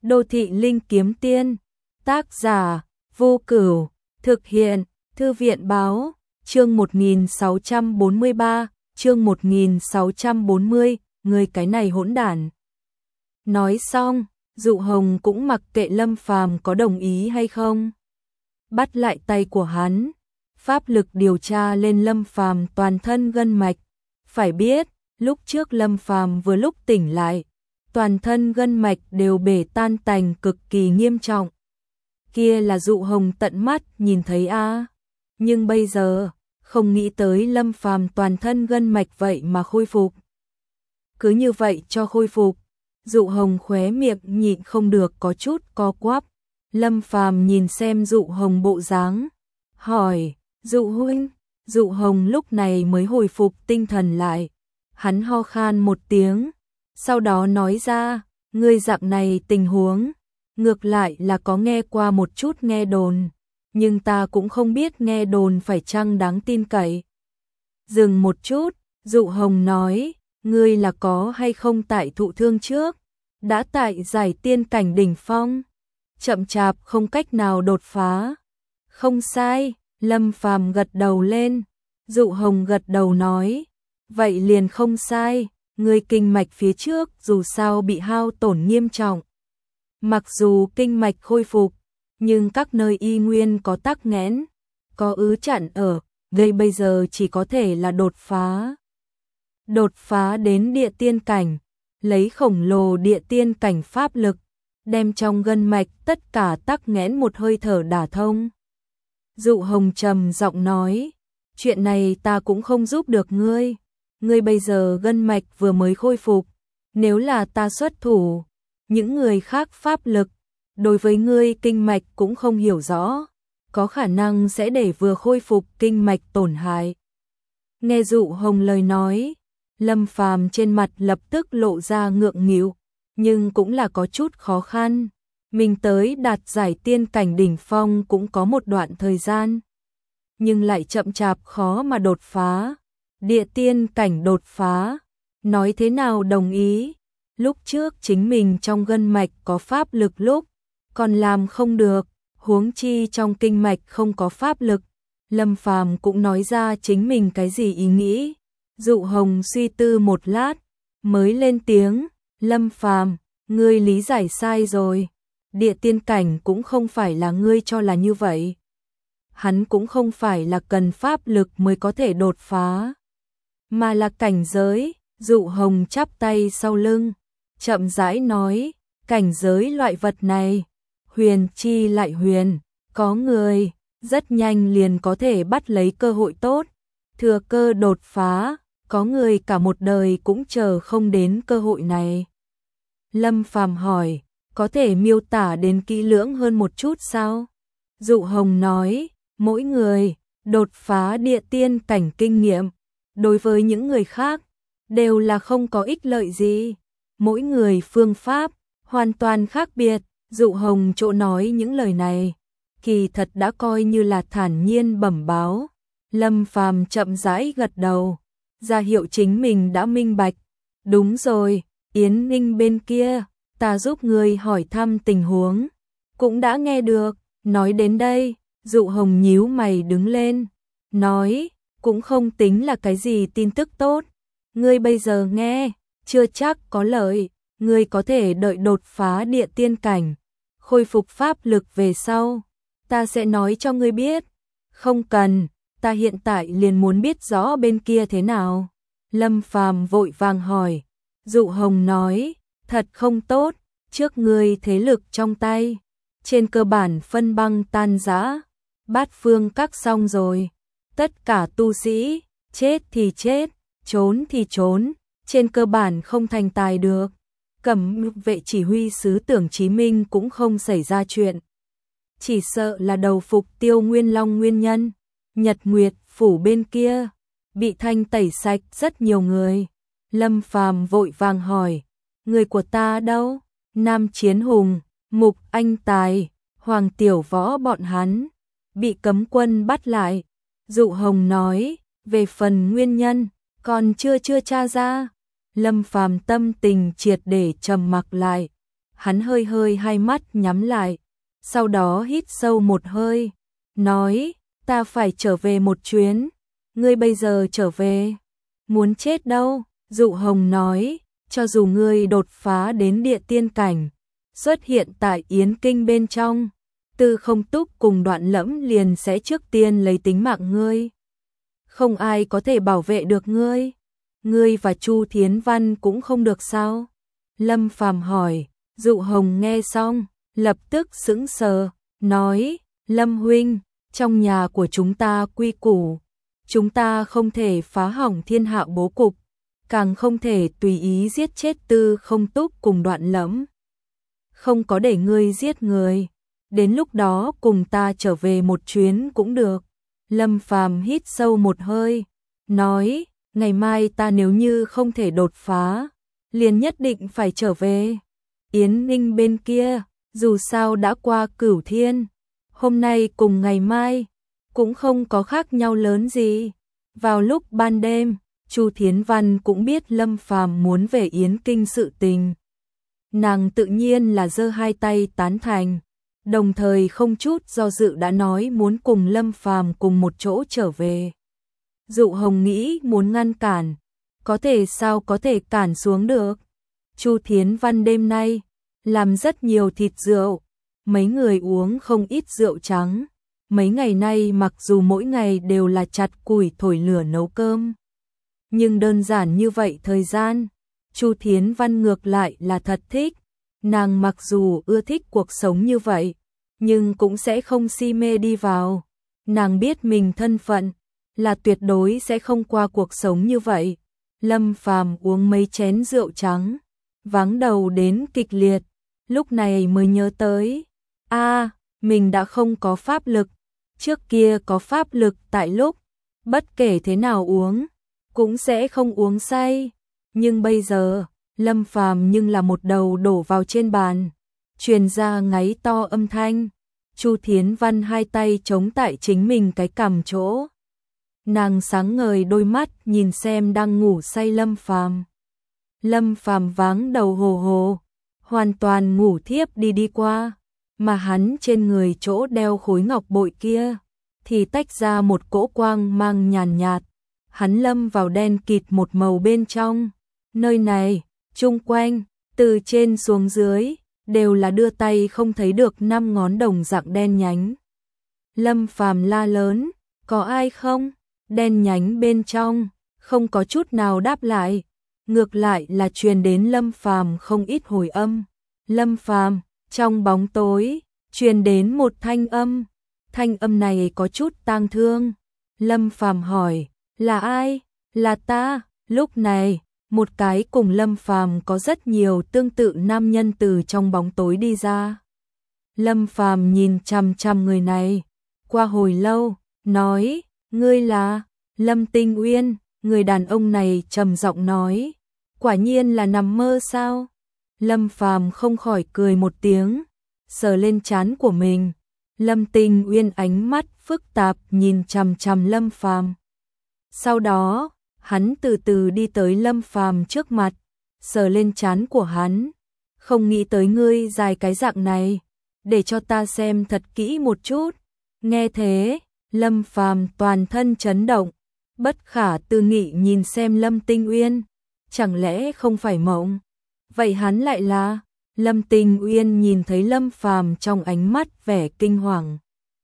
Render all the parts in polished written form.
Đô thị linh kiếm tiên, tác giả, Vô Cửu, thực hiện, Thư viện báo, chương 1643, chương 1640, người cái này hỗn đản. Nói xong, Dụ Hồng cũng mặc kệ Lâm Phàm có đồng ý hay không. Bắt lại tay của hắn, pháp lực điều tra lên Lâm Phàm toàn thân gân mạch. Phải biết, lúc trước Lâm Phàm vừa lúc tỉnh lại, toàn thân gân mạch đều bể tan tành cực kỳ nghiêm trọng. Kia là Dụ Hồng tận mắt nhìn thấy a. Nhưng bây giờ, không nghĩ tới Lâm Phàm toàn thân gân mạch vậy mà khôi phục. Cứ như vậy cho khôi phục, Dụ Hồng khóe miệng nhịn không được có chút co quắp. Lâm Phàm nhìn xem Dụ Hồng bộ dáng, hỏi, Dụ huynh. Dụ Hồng lúc này mới hồi phục tinh thần lại. Hắn ho khan một tiếng, sau đó nói ra, ngươi dạng này tình huống, ngược lại là có nghe qua một chút nghe đồn, nhưng ta cũng không biết nghe đồn phải chăng đáng tin cậy. Dừng một chút, Dụ Hồng nói, ngươi là có hay không tại thụ thương trước, đã tại giải tiên cảnh đỉnh phong, chậm chạp không cách nào đột phá. Không sai, Lâm Phàm gật đầu lên. Dụ Hồng gật đầu nói, vậy liền không sai, ngươi kinh mạch phía trước dù sao bị hao tổn nghiêm trọng. Mặc dù kinh mạch khôi phục, nhưng các nơi y nguyên có tắc nghẽn, có ứ chặn ở, gây bây giờ chỉ có thể là đột phá. Đột phá đến địa tiên cảnh, lấy khổng lồ địa tiên cảnh pháp lực, đem trong gân mạch tất cả tắc nghẽn một hơi thở đả thông. Dụ Hồng trầm giọng nói, chuyện này ta cũng không giúp được ngươi. Ngươi bây giờ gân mạch vừa mới khôi phục, nếu là ta xuất thủ, những người khác pháp lực, đối với ngươi kinh mạch cũng không hiểu rõ, có khả năng sẽ để vừa khôi phục kinh mạch tổn hại. Nghe Dụ Hồng lời nói, Lâm Phàm trên mặt lập tức lộ ra ngượng nghịu, nhưng cũng là có chút khó khăn. Mình tới đạt giải tiên cảnh đỉnh phong cũng có một đoạn thời gian, nhưng lại chậm chạp khó mà đột phá. Địa tiên cảnh đột phá, nói thế nào đồng ý? Lúc trước chính mình trong gân mạch có pháp lực lúc, còn làm không được, huống chi trong kinh mạch không có pháp lực. Lâm Phàm cũng nói ra chính mình cái gì ý nghĩ. Dụ Hồng suy tư một lát, mới lên tiếng, Lâm Phàm, ngươi lý giải sai rồi. Địa tiên cảnh cũng không phải là ngươi cho là như vậy. Hắn cũng không phải là cần pháp lực mới có thể đột phá, mà là cảnh giới. Dụ Hồng chắp tay sau lưng, chậm rãi nói, cảnh giới loại vật này, huyền chi lại huyền, có người, rất nhanh liền có thể bắt lấy cơ hội tốt, thừa cơ đột phá, có người cả một đời cũng chờ không đến cơ hội này. Lâm Phàm hỏi, có thể miêu tả đến kỹ lưỡng hơn một chút sao? Dụ Hồng nói, mỗi người, đột phá địa tiên cảnh kinh nghiệm, đối với những người khác, đều là không có ích lợi gì. Mỗi người phương pháp, hoàn toàn khác biệt. Dụ Hồng chỗ nói những lời này, kỳ thật đã coi như là thản nhiên bẩm báo. Lâm Phàm chậm rãi gật đầu, ra hiệu chính mình đã minh bạch. Đúng rồi, Yến Ninh bên kia, ta giúp người hỏi thăm tình huống, cũng đã nghe được. Nói đến đây, Dụ Hồng nhíu mày đứng lên, nói, cũng không tính là cái gì tin tức tốt. Ngươi bây giờ nghe, chưa chắc có lợi, ngươi có thể đợi đột phá địa tiên cảnh, khôi phục pháp lực về sau, ta sẽ nói cho ngươi biết. Không cần, ta hiện tại liền muốn biết rõ bên kia thế nào. Lâm Phàm vội vàng hỏi. Dụ Hồng nói, thật không tốt, trước ngươi thế lực trong tay, trên cơ bản phân băng tan rã, bát phương các xong rồi, tất cả tu sĩ, chết thì chết, trốn thì trốn, trên cơ bản không thành tài được. Cẩm vệ chỉ huy sứ Tưởng Chí Minh cũng không xảy ra chuyện, chỉ sợ là đầu phục Tiêu Nguyên Long nguyên nhân. Nhật Nguyệt phủ bên kia, bị thanh tẩy sạch rất nhiều người. Lâm Phàm vội vàng hỏi, người của ta đâu? Nam Chiến Hùng, Mục Anh Tài, Hoàng Tiểu Võ bọn hắn, bị cấm quân bắt lại. Dụ Hồng nói, về phần nguyên nhân, còn chưa tra ra. Lâm Phàm tâm tình triệt để trầm mặc lại, Hắn hơi hơi hai mắt nhắm lại, sau đó hít sâu một hơi, nói, ta phải trở về một chuyến, ngươi bây giờ trở về, muốn chết đâu. Dụ Hồng nói, cho dù ngươi đột phá đến địa tiên cảnh, xuất hiện tại Yến Kinh bên trong, Tư Không Túc cùng Đoạn Lẫm liền sẽ trước tiên lấy tính mạng ngươi. Không ai có thể bảo vệ được ngươi. Ngươi và Chu Thiến Văn cũng không được sao? Lâm Phàm hỏi. Dụ Hồng nghe xong, lập tức sững sờ, nói, Lâm huynh, trong nhà của chúng ta quy củ, chúng ta không thể phá hỏng thiên hạ bố cục, càng không thể tùy ý giết chết Tư Không Túc cùng Đoạn Lẫm. Không có để ngươi giết người, đến lúc đó cùng ta trở về một chuyến cũng được. Lâm Phàm hít sâu một hơi, nói, ngày mai ta nếu như không thể đột phá, liền nhất định phải trở về. Yến Ninh bên kia, dù sao đã qua Cửu Thiên, hôm nay cùng ngày mai, cũng không có khác nhau lớn gì. Vào lúc ban đêm, Chu Thiến Văn cũng biết Lâm Phàm muốn về Yến Kinh sự tình. Nàng tự nhiên là giơ hai tay tán thành, đồng thời không chút do dự đã nói muốn cùng Lâm Phàm cùng một chỗ trở về. Dụ Hồng nghĩ muốn ngăn cản, có thể sao có thể cản xuống được. Chu Thiến Văn đêm nay làm rất nhiều thịt rượu, mấy người uống không ít rượu trắng. Mấy ngày nay mặc dù mỗi ngày đều là chặt củi thổi lửa nấu cơm, nhưng đơn giản như vậy thời gian, Chu Thiến Văn ngược lại là thật thích. Nàng mặc dù ưa thích cuộc sống như vậy, nhưng cũng sẽ không si mê đi vào. Nàng biết mình thân phận là tuyệt đối sẽ không qua cuộc sống như vậy. Lâm Phàm uống mấy chén rượu trắng, váng đầu đến kịch liệt, lúc này mới nhớ tới, mình đã không có pháp lực, trước kia có pháp lực tại lúc, bất kể thế nào uống, cũng sẽ không uống say, nhưng bây giờ, Lâm Phàm nhưng là một đầu đổ vào trên bàn, truyền ra ngáy to âm thanh. Chu Thiến Văn hai tay chống tại chính mình cái cằm chỗ. Nàng sáng ngời đôi mắt nhìn xem đang ngủ say Lâm Phàm. Lâm Phàm váng đầu hồ hồ, hoàn toàn ngủ thiếp đi qua, mà hắn trên người chỗ đeo khối ngọc bội kia thì tách ra một cỗ quang mang nhàn nhạt. Hắn lâm vào đen kịt một màu bên trong. Nơi này, chung quanh, từ trên xuống dưới, đều là đưa tay không thấy được 5 ngón đồng dạng đen nhánh. Lâm Phàm la lớn, có ai không? Đen nhánh bên trong, không có chút nào đáp lại. Ngược lại là truyền đến Lâm Phàm không ít hồi âm. Lâm Phàm, trong bóng tối, truyền đến một thanh âm. Thanh âm này có chút tang thương. Lâm Phàm hỏi, là ai? Là ta. Lúc này, một cái cùng Lâm Phàm có rất nhiều tương tự nam nhân từ trong bóng tối đi ra. Lâm Phàm nhìn chằm chằm người này, qua hồi lâu, nói, ngươi là Lâm Tinh Uyên. Người đàn ông này trầm giọng nói, quả nhiên là nằm mơ sao? Lâm Phàm không khỏi cười một tiếng, sờ lên trán của mình. Lâm Tinh Uyên ánh mắt phức tạp nhìn chằm chằm Lâm Phàm. Sau đó, hắn từ từ đi tới Lâm Phàm trước mặt, sờ lên trán của hắn. Không nghĩ tới ngươi dài cái dạng này, để cho ta xem thật kỹ một chút. Nghe thế, Lâm Phàm toàn thân chấn động, bất khả tư nghị nhìn xem Lâm Tinh Uyên, chẳng lẽ không phải mộng? Vậy hắn lại là? Lâm Tinh Uyên nhìn thấy Lâm Phàm trong ánh mắt vẻ kinh hoàng,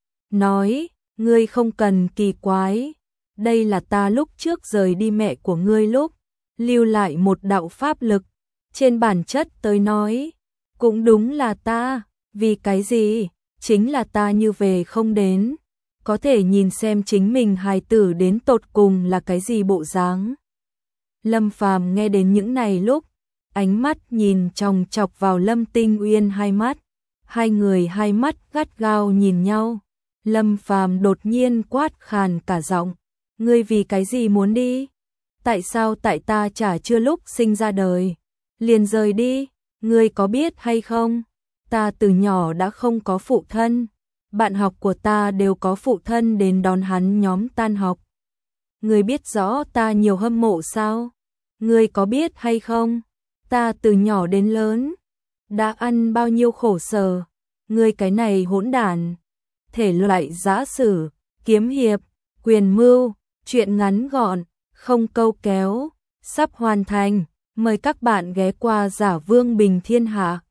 nói, ngươi không cần kỳ quái, đây là ta lúc trước rời đi mẹ của ngươi lúc, lưu lại một đạo pháp lực, trên bản chất tới nói, cũng đúng là ta, vì cái gì? Chính là ta như về không đến, có thể nhìn xem chính mình hài tử đến tột cùng là cái gì bộ dáng. Lâm Phàm nghe đến những này lúc, ánh mắt nhìn chòng chọc vào Lâm Tinh Uyên hai mắt, hai người hai mắt gắt gao nhìn nhau. Lâm Phàm đột nhiên quát khàn cả giọng, ngươi vì cái gì muốn đi? Tại sao tại ta chả chưa lúc sinh ra đời, liền rời đi? Ngươi có biết hay không? Ta từ nhỏ đã không có phụ thân, bạn học của ta đều có phụ thân đến đón hắn nhóm tan học. Ngươi biết rõ ta nhiều hâm mộ sao? Ngươi có biết hay không? Ta từ nhỏ đến lớn, đã ăn bao nhiêu khổ sở, ngươi cái này hỗn đản. Thể loại giã sử, kiếm hiệp, quyền mưu, truyện ngắn gọn, không câu kéo, sắp hoàn thành, mời các bạn ghé qua Giả Vương Bình Thiên Hạ.